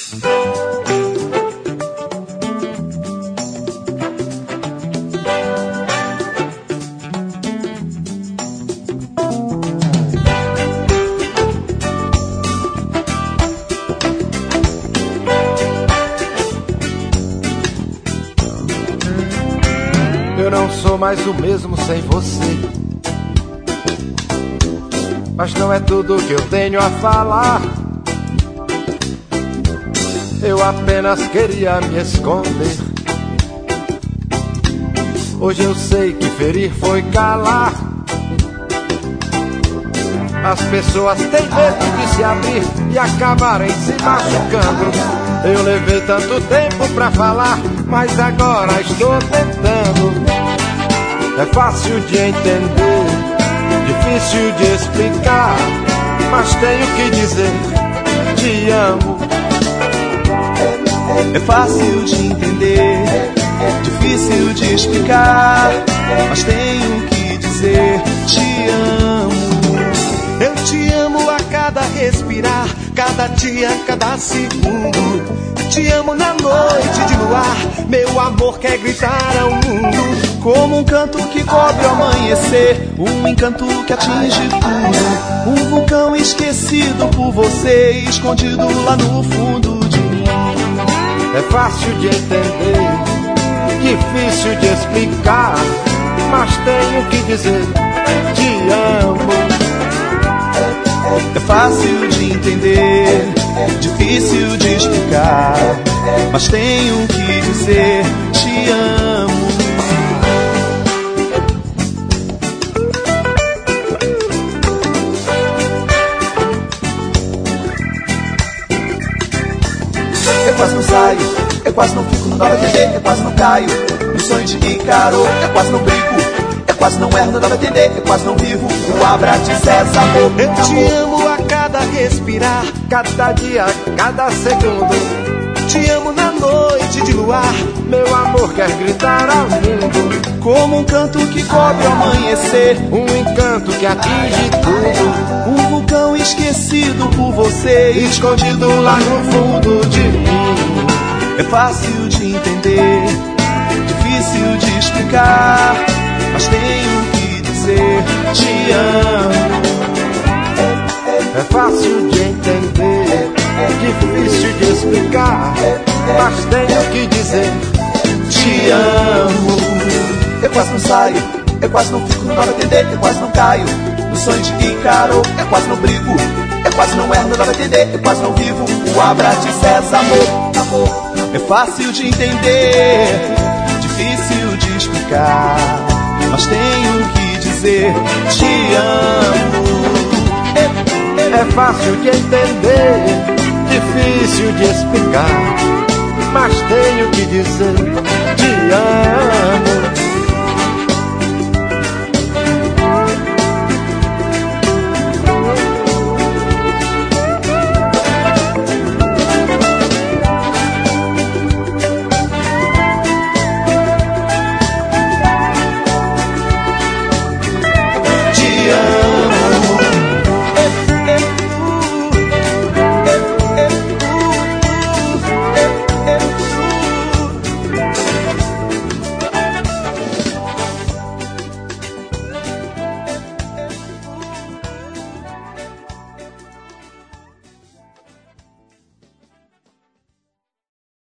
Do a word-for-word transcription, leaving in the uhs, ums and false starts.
Eu não sou mais o mesmo sem você, mas não é tudo que eu tenho a falar. Eu apenas queria me esconder. Hoje eu sei que ferir foi calar. As pessoas têm medo de se abrir e acabarem se machucando. Eu levei tanto tempo pra falar, mas agora estou tentando. É fácil de entender, difícil de explicar, mas tenho que dizer, te amo. É fácil de entender, difícil de explicar, mas tenho que dizer, te amo. Eu te amo a cada respirar, cada dia, cada segundo. Te amo na noite de luar, meu amor quer gritar ao mundo. Como um canto que cobre o amanhecer, um encanto que atinge tudo. Um vulcão esquecido por você, escondido lá no fundo de mim. É fácil de entender, difícil de explicar, mas tenho que dizer, te amo. É fácil de entender, difícil de explicar, mas tenho que dizer, te amo. Eu quase não saio, eu quase não fico no Nova T V, eu quase não caio no sonho de Ícaro, eu quase não brinco, eu quase não erro no Nova T V, eu quase não vivo o Abra de César, amor. Eu te amo a cada respirar, cada dia, cada segundo. Te amo na noite de luar, meu amor quer gritar ao mundo. Como um canto que cobre o amanhecer, um encanto que atinge tudo. Um vulcão esquecido por você, escondido lá no fundo de mim. É fácil de entender, difícil de explicar, mas tenho que dizer, te amo. É fácil de entender, difícil de explicar, mas tenho que dizer, te amo. Eu quase não saio, eu quase não fico no Nova T V, eu quase não caio no sonho de Ícaro, eu quase não brigo, eu quase não erro no Nova T V, eu quase não vivo o Abra de César, amor, amor. É fácil de entender, difícil de explicar, mas tenho que dizer, te amo. É fácil de entender, difícil de explicar, mas tenho que dizer, te amo.